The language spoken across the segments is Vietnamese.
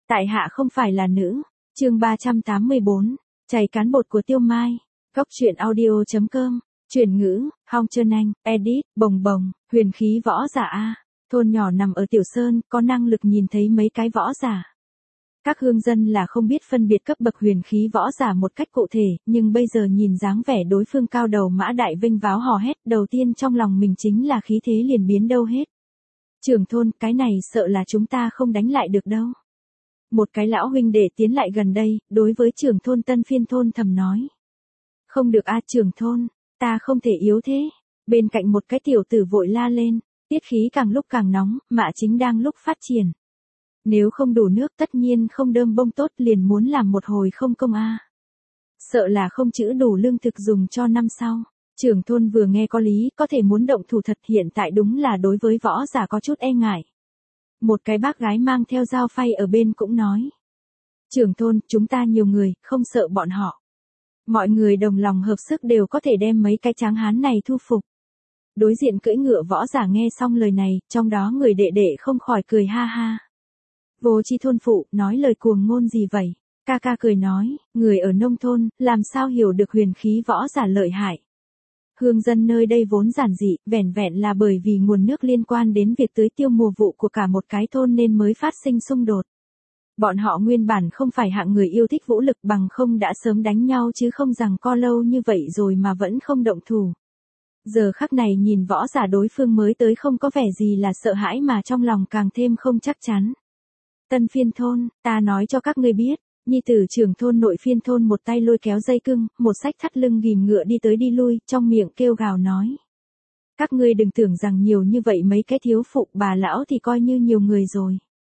Tại hạ không phải là nữ. Chương 384. Chày cán bột của Tiêu Mai. Góc truyện audio.com. Chuyển ngữ, Hong Trân Anh, edit, bồng bồng, huyền khí võ giả A. Thôn nhỏ nằm ở Tiểu Sơn, có năng lực nhìn thấy mấy cái võ giả. Các hương dân là không biết phân biệt cấp bậc huyền khí võ giả một cách cụ thể, nhưng bây giờ nhìn dáng vẻ đối phương cao đầu mã đại vinh váo hò hét, đầu tiên trong lòng mình chính là khí thế liền biến đâu hết. Trưởng thôn, cái này sợ là chúng ta không đánh lại được đâu. Một cái lão huynh đệ tiến lại gần đây, đối với trưởng thôn Tân Phiên thôn thầm nói. Không được a trưởng thôn, ta không thể yếu thế. Bên cạnh một cái tiểu tử vội la lên, tiết khí càng lúc càng nóng, mạ chính đang lúc phát triển. Nếu không đủ nước tất nhiên không đơm bông tốt liền muốn làm một hồi không công a. Sợ là không trữ đủ lương thực dùng cho năm sau. Trưởng thôn vừa nghe có lý, có thể muốn động thủ thật, hiện tại đúng là đối với võ giả có chút e ngại. Một cái bác gái mang theo dao phay ở bên cũng nói. Trưởng thôn, chúng ta nhiều người, không sợ bọn họ. Mọi người đồng lòng hợp sức đều có thể đem mấy cái tráng hán này thu phục. Đối diện cưỡi ngựa võ giả nghe xong lời này, trong đó người đệ đệ không khỏi cười ha ha. Vô chi thôn phụ, nói lời cuồng ngôn gì vậy? Ca ca cười nói, người ở nông thôn, làm sao hiểu được huyền khí võ giả lợi hại. Hương dân nơi đây vốn giản dị, vẻn vẹn là bởi vì nguồn nước liên quan đến việc tưới tiêu mùa vụ của cả một cái thôn nên mới phát sinh xung đột. Bọn họ nguyên bản không phải hạng người yêu thích vũ lực, bằng không đã sớm đánh nhau chứ không rằng co lâu như vậy rồi mà vẫn không động thủ. Giờ khắc này nhìn võ giả đối phương mới tới không có vẻ gì là sợ hãi mà trong lòng càng thêm không chắc chắn. Tân Phiên thôn, ta nói cho các ngươi biết. Nhi tử trưởng thôn nội Phiên thôn một tay lôi kéo dây cưng, một xách thắt lưng ghìm ngựa đi tới đi lui, trong miệng kêu gào nói. Các ngươi đừng tưởng rằng nhiều như vậy mấy cái thiếu phụ bà lão thì coi như nhiều người rồi.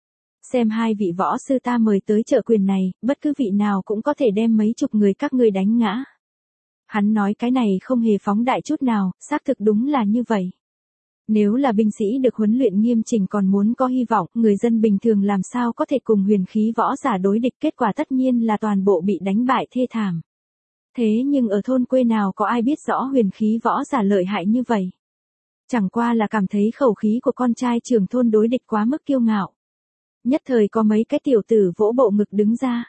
Xem hai vị võ sư ta mời tới trợ quyền này, bất cứ vị nào cũng có thể đem mấy chục người các ngươi đánh ngã. Hắn nói cái này không hề phóng đại chút nào, xác thực đúng là như vậy. Nếu là binh sĩ được huấn luyện nghiêm chỉnh còn muốn có hy vọng, người dân bình thường làm sao có thể cùng huyền khí võ giả đối địch, kết quả tất nhiên là toàn bộ bị đánh bại thê thảm. Thế nhưng ở thôn quê nào có ai biết rõ huyền khí võ giả lợi hại như vậy? Chẳng qua là cảm thấy khẩu khí của con trai trưởng thôn đối địch quá mức kiêu ngạo. Nhất thời có mấy cái tiểu tử vỗ bộ ngực đứng ra.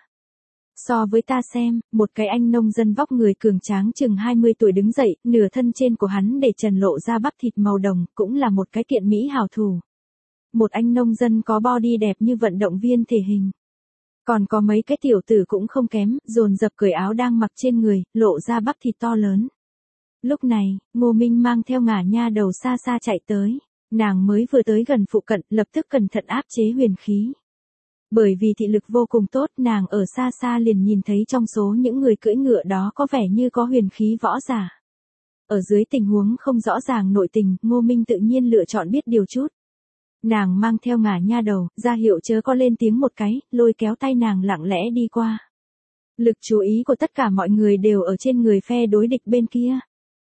So với ta xem, một cái anh nông dân vóc người cường tráng chừng 20 tuổi đứng dậy, nửa thân trên của hắn để trần lộ ra bắp thịt màu đồng, cũng là một cái kiện mỹ hào thủ. Một anh nông dân có body đẹp như vận động viên thể hình. Còn có mấy cái tiểu tử cũng không kém, dồn dập cởi áo đang mặc trên người, lộ ra bắp thịt to lớn. Lúc này, Ngô Minh mang theo Ngả Nha Đầu xa xa chạy tới. Nàng mới vừa tới gần phụ cận, lập tức cẩn thận áp chế huyền khí. Bởi vì thị lực vô cùng tốt, nàng ở xa xa liền nhìn thấy trong số những người cưỡi ngựa đó có vẻ như có huyền khí võ giả. Ở dưới tình huống không rõ ràng nội tình, Ngô Minh tự nhiên lựa chọn biết điều chút. Nàng mang theo Ngả Nha Đầu, ra hiệu chớ có lên tiếng một cái, lôi kéo tay nàng lặng lẽ đi qua. Lực chú ý của tất cả mọi người đều ở trên người phe đối địch bên kia.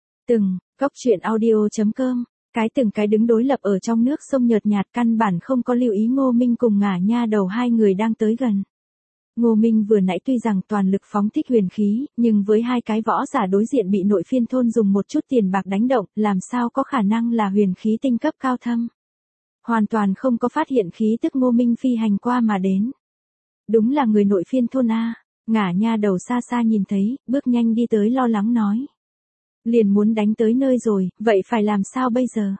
Góc truyện audio.com. Từng cái đứng đối lập ở trong nước sông nhợt nhạt, căn bản không có lưu ý Ngô Minh cùng Ngả Nha Đầu hai người đang tới gần. Ngô Minh vừa nãy tuy rằng toàn lực phóng thích huyền khí, nhưng với hai cái võ giả đối diện bị nội Phiên thôn dùng một chút tiền bạc đánh động, làm sao có khả năng là huyền khí tinh cấp cao thâm. Hoàn toàn không có phát hiện khí tức Ngô Minh phi hành qua mà đến. Đúng là người nội Phiên thôn A. Ngả Nha Đầu xa xa nhìn thấy, bước nhanh đi tới lo lắng nói. Liền muốn đánh tới nơi rồi, vậy phải làm sao bây giờ?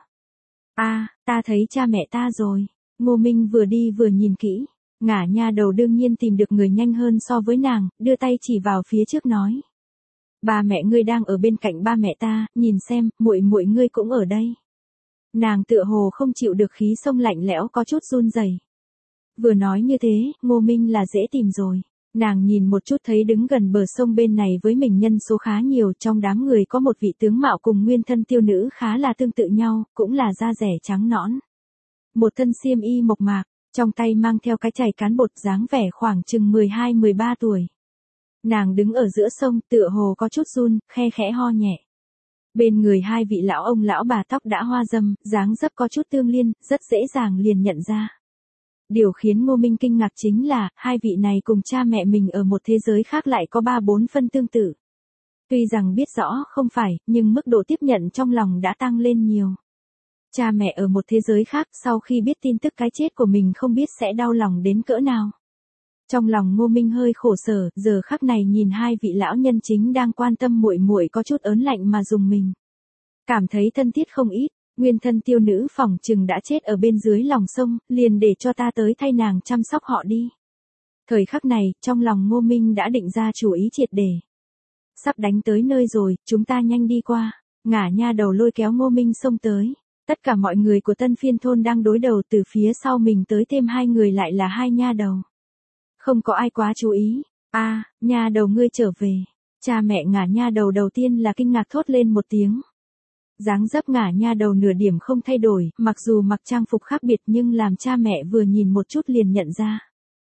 Ta thấy cha mẹ ta rồi. Ngô Minh vừa đi vừa nhìn kỹ. Ngả Nha Đầu đương nhiên tìm được người nhanh hơn so với nàng, đưa tay chỉ vào phía trước nói. Ba mẹ ngươi đang ở bên cạnh ba mẹ ta, nhìn xem, muội muội ngươi cũng ở đây. Nàng tựa hồ không chịu được khí sông lạnh lẽo có chút run rẩy. Vừa nói như thế, Ngô Minh là dễ tìm rồi. Nàng nhìn một chút thấy đứng gần bờ sông bên này với mình nhân số khá nhiều, trong đám người có một vị tướng mạo cùng nguyên thân tiêu nữ khá là tương tự nhau, cũng là da rẻ trắng nõn. Một thân xiêm y mộc mạc, trong tay mang theo cái chày cán bột, dáng vẻ khoảng chừng 12-13 tuổi. Nàng đứng ở giữa sông tựa hồ có chút run, khe khẽ ho nhẹ. Bên người hai vị lão ông lão bà tóc đã hoa râm, dáng dấp có chút tương liên, rất dễ dàng liền nhận ra. Điều khiến Ngô Minh kinh ngạc chính là, hai vị này cùng cha mẹ mình ở một thế giới khác lại có 3-4 phân tương tự. Tuy rằng biết rõ không phải, nhưng mức độ tiếp nhận trong lòng đã tăng lên nhiều. Cha mẹ ở một thế giới khác sau khi biết tin tức cái chết của mình không biết sẽ đau lòng đến cỡ nào. Trong lòng Ngô Minh hơi khổ sở, giờ khắc này nhìn hai vị lão nhân chính đang quan tâm muội muội có chút ớn lạnh mà dùng mình. Cảm thấy thân thiết không ít, nguyên thân Tiêu nữ phỏng chừng đã chết ở bên dưới lòng sông, liền để cho ta tới thay nàng chăm sóc họ đi. Thời khắc này, trong lòng Ngô Minh đã định ra chủ ý triệt để. Sắp đánh tới nơi rồi, chúng ta nhanh đi qua. Ngả nha đầu lôi kéo Ngô Minh xông tới. Tất cả mọi người của Tân Phiên thôn đang đối đầu, từ phía sau mình tới thêm hai người lại là hai nha đầu. Không có ai quá chú ý. Nha đầu ngươi trở về. Cha mẹ Ngả nha đầu đầu tiên là kinh ngạc thốt lên một tiếng. Dáng dấp Ngả nha đầu nửa điểm không thay đổi, mặc dù mặc trang phục khác biệt nhưng làm cha mẹ vừa nhìn một chút liền nhận ra.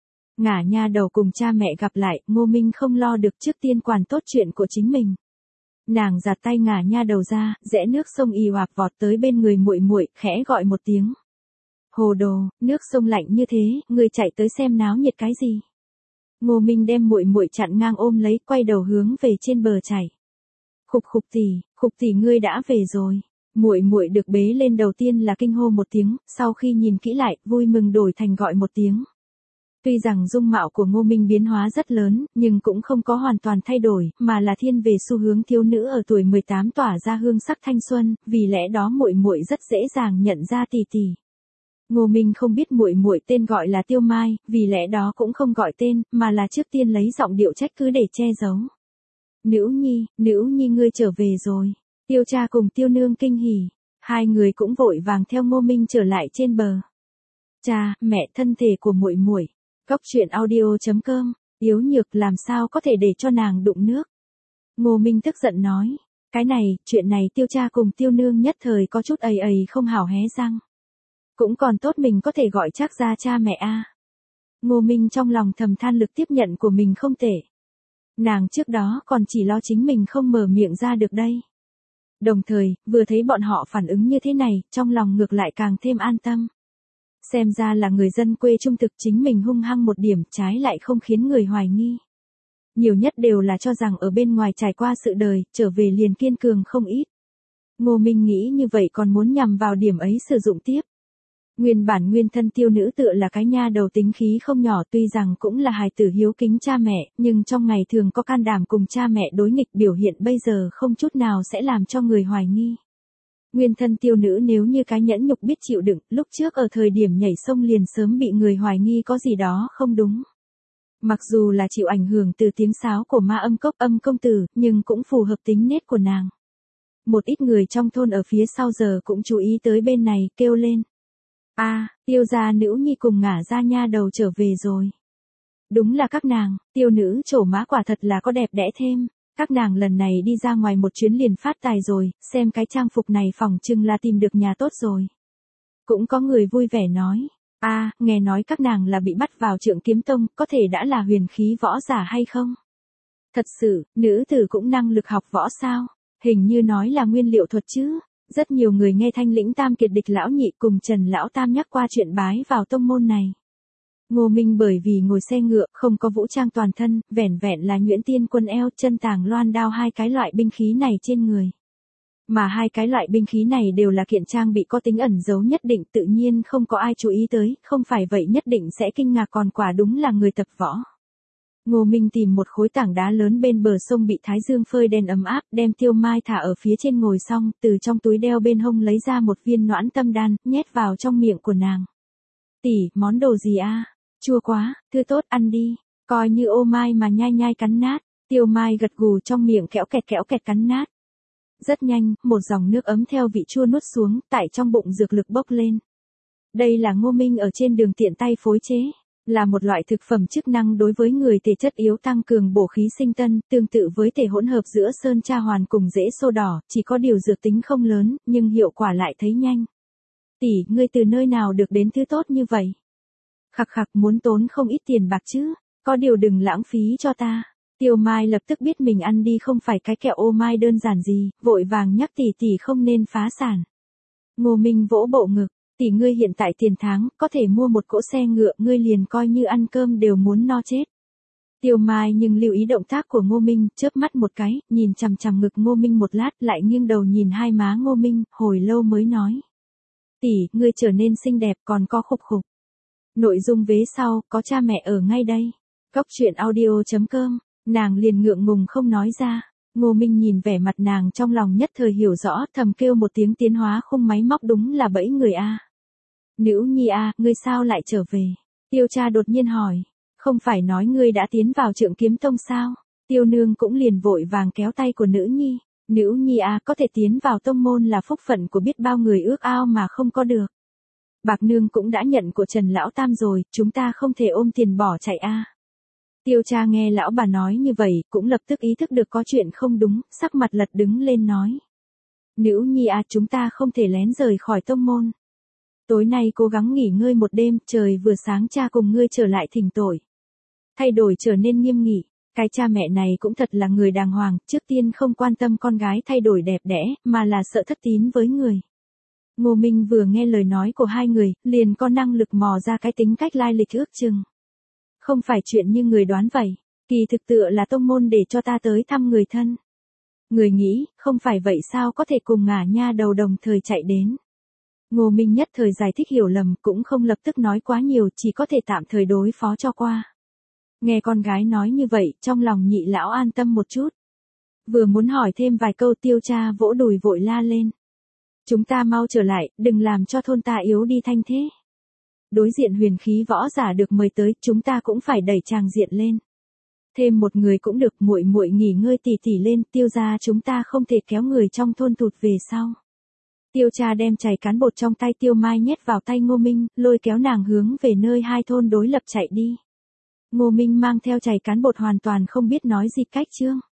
Ngả nha đầu cùng cha mẹ gặp lại, Ngô Minh không lo được, trước tiên quản tốt chuyện của chính mình. Nàng giạt tay Ngả nha đầu ra, rẽ nước sông ì oạc vọt tới bên người muội muội, khẽ gọi một tiếng. Hồ đồ, nước sông lạnh như thế, người chạy tới xem náo nhiệt cái gì? Ngô Minh đem muội muội chặn ngang ôm lấy, quay đầu hướng về trên bờ chảy. Khục tỷ ngươi đã về rồi. Muội muội được bế lên đầu tiên là kinh hô một tiếng, sau khi nhìn kỹ lại, vui mừng đổi thành gọi một tiếng. Tuy rằng dung mạo của Ngô Minh biến hóa rất lớn, nhưng cũng không có hoàn toàn thay đổi, mà là thiên về xu hướng thiếu nữ ở tuổi 18 tỏa ra hương sắc thanh xuân, vì lẽ đó muội muội rất dễ dàng nhận ra tỷ tỷ. Ngô Minh không biết muội muội tên gọi là Tiêu Mai, vì lẽ đó cũng không gọi tên, mà là trước tiên lấy giọng điệu trách cứ để che giấu. Nữ nhi ngươi trở về rồi. Tiêu cha cùng Tiêu nương kinh hỉ, hai người cũng vội vàng theo Ngô Minh trở lại trên bờ. Cha, mẹ, thân thể của muội muội. Góc truyện audio.com, yếu nhược làm sao có thể để cho nàng đụng nước. Ngô Minh tức giận nói, chuyện này Tiêu cha cùng Tiêu nương nhất thời có chút không hảo hé răng. Cũng còn tốt mình có thể gọi chắc ra cha mẹ a. Ngô Minh trong lòng thầm than lực tiếp nhận của mình không tệ. Nàng trước đó còn chỉ lo chính mình không mở miệng ra được đây. Đồng thời, vừa thấy bọn họ phản ứng như thế này, trong lòng ngược lại càng thêm an tâm. Xem ra là người dân quê trung thực, chính mình hung hăng một điểm, trái lại không khiến người hoài nghi. Nhiều nhất đều là cho rằng ở bên ngoài trải qua sự đời, trở về liền kiên cường không ít. Ngô Minh nghĩ như vậy còn muốn nhằm vào điểm ấy sử dụng tiếp. Nguyên bản nguyên thân Tiêu nữ tựa là cái nha đầu tính khí không nhỏ, tuy rằng cũng là hài tử hiếu kính cha mẹ, nhưng trong ngày thường có can đảm cùng cha mẹ đối nghịch, biểu hiện bây giờ không chút nào sẽ làm cho người hoài nghi. Nguyên thân Tiêu nữ nếu như cái nhẫn nhục biết chịu đựng, lúc trước ở thời điểm nhảy sông liền sớm bị người hoài nghi có gì đó không đúng. Mặc dù là chịu ảnh hưởng từ tiếng sáo của Ma Âm Cốc Âm công tử, nhưng cũng phù hợp tính nết của nàng. Một ít người trong thôn ở phía sau giờ cũng chú ý tới bên này, kêu lên. Tiêu gia nữ nhi cùng Ngả gia nha đầu trở về rồi. Đúng là các nàng, Tiêu nữ trổ má quả thật là có đẹp đẽ thêm. Các nàng lần này đi ra ngoài một chuyến liền phát tài rồi, xem cái trang phục này phỏng chừng là tìm được nhà tốt rồi. Cũng có người vui vẻ nói, nghe nói các nàng là bị bắt vào Trượng Kiếm Tông, có thể đã là huyền khí võ giả hay không? Thật sự, nữ tử cũng năng lực học võ sao? Hình như nói là nguyên liệu thuật chứ. Rất nhiều người nghe Thanh Lĩnh Tam Kiệt Địch lão nhị cùng Trần lão tam nhắc qua chuyện bái vào tông môn này. Ngô Minh bởi vì ngồi xe ngựa, không có vũ trang toàn thân, vẻn vẹn là nhuyễn tiên quân eo, chân tàng loan đao, hai cái loại binh khí này trên người. Mà hai cái loại binh khí này đều là kiện trang bị có tính ẩn giấu nhất định, tự nhiên không có ai chú ý tới, không phải vậy nhất định sẽ kinh ngạc, còn quả đúng là người tập võ. Ngô Minh tìm một khối tảng đá lớn bên bờ sông bị thái dương phơi đen ấm áp, đem Tiêu Mai thả ở phía trên ngồi xong, từ trong túi đeo bên hông lấy ra một viên noãn tâm đan, nhét vào trong miệng của nàng. Tỷ, món đồ gì a? Chua quá, thứ tốt ăn đi, coi như ô mai mà nhai nhai cắn nát. Tiêu Mai gật gù trong miệng kéo kẹt cắn nát. Rất nhanh, một dòng nước ấm theo vị chua nuốt xuống, tại trong bụng dược lực bốc lên. Đây là Ngô Minh ở trên đường tiện tay phối chế. Là một loại thực phẩm chức năng đối với người thể chất yếu tăng cường bổ khí sinh tân, tương tự với thể hỗn hợp giữa sơn tra hoàn cùng rễ xô đỏ, chỉ có điều dược tính không lớn, nhưng hiệu quả lại thấy nhanh. Tỷ, ngươi từ nơi nào được đến thứ tốt như vậy? Khặc muốn tốn không ít tiền bạc chứ, có điều đừng lãng phí cho ta. Tiêu Mai lập tức biết mình ăn đi không phải cái kẹo ô mai đơn giản gì, vội vàng nhắc tỷ không nên phá sản. Ngô Minh vỗ bộ ngực. Tỷ ngươi hiện tại tiền tháng, có thể mua một cỗ xe ngựa, ngươi liền coi như ăn cơm đều muốn no chết. Tiêu Mai nhưng lưu ý động tác của Ngô Minh, chớp mắt một cái, nhìn chằm chằm ngực Ngô Minh một lát, lại nghiêng đầu nhìn hai má Ngô Minh, hồi lâu mới nói. Tỷ, ngươi trở nên xinh đẹp, còn có khục. Nội dung vế sau, có cha mẹ ở ngay đây. Cóc truyện audio.com, nàng liền ngượng ngùng không nói ra. Ngô Minh nhìn vẻ mặt nàng trong lòng nhất thời hiểu rõ, thầm kêu một tiếng tiến hóa khung máy móc đúng là bẫy người a. Nữ nhi a, ngươi sao lại trở về? Tiêu cha đột nhiên hỏi, không phải nói ngươi đã tiến vào Trượng Kiếm Tông sao? Tiêu nương cũng liền vội vàng kéo tay của nữ nhi. Nữ nhi a, có thể tiến vào tông môn là phúc phận của biết bao người ước ao mà không có được. Bạc nương cũng đã nhận của Trần Lão Tam rồi, chúng ta không thể ôm tiền bỏ chạy a. Tiêu cha nghe lão bà nói như vậy, cũng lập tức ý thức được có chuyện không đúng, sắc mặt lật đứng lên nói. Nữ nhi a, chúng ta không thể lén rời khỏi tông môn. Tối nay cố gắng nghỉ ngơi một đêm, trời vừa sáng cha cùng ngươi trở lại thỉnh tội. Thay đổi trở nên nghiêm nghị, cái cha mẹ này cũng thật là người đàng hoàng, trước tiên không quan tâm con gái thay đổi đẹp đẽ, mà là sợ thất tín với người. Ngô Minh vừa nghe lời nói của hai người, liền có năng lực mò ra cái tính cách lai lịch ước chừng. Không phải chuyện như người đoán vậy, kỳ thực tựa là tông môn để cho ta tới thăm người thân. Người nghĩ, không phải vậy sao có thể cùng ngả nha đầu đồng thời chạy đến. Ngô Minh nhất thời giải thích hiểu lầm, cũng không lập tức nói quá nhiều, chỉ có thể tạm thời đối phó cho qua. Nghe con gái nói như vậy, trong lòng nhị lão an tâm một chút. Vừa muốn hỏi thêm vài câu, Tiêu cha vỗ đùi vội la lên. Chúng ta mau trở lại, đừng làm cho thôn ta yếu đi thanh thế. Đối diện huyền khí võ giả được mời tới, chúng ta cũng phải đẩy tràng diện lên. Thêm một người cũng được, muội muội nghỉ ngơi tỉ tỉ lên, Tiêu gia chúng ta không thể kéo người trong thôn tụt về sau. Tiêu cha đem chày cán bột trong tay Tiêu Mai nhét vào tay Ngô Minh, lôi kéo nàng hướng về nơi hai thôn đối lập chạy đi. Ngô Minh mang theo chày cán bột hoàn toàn không biết nói gì cách chương.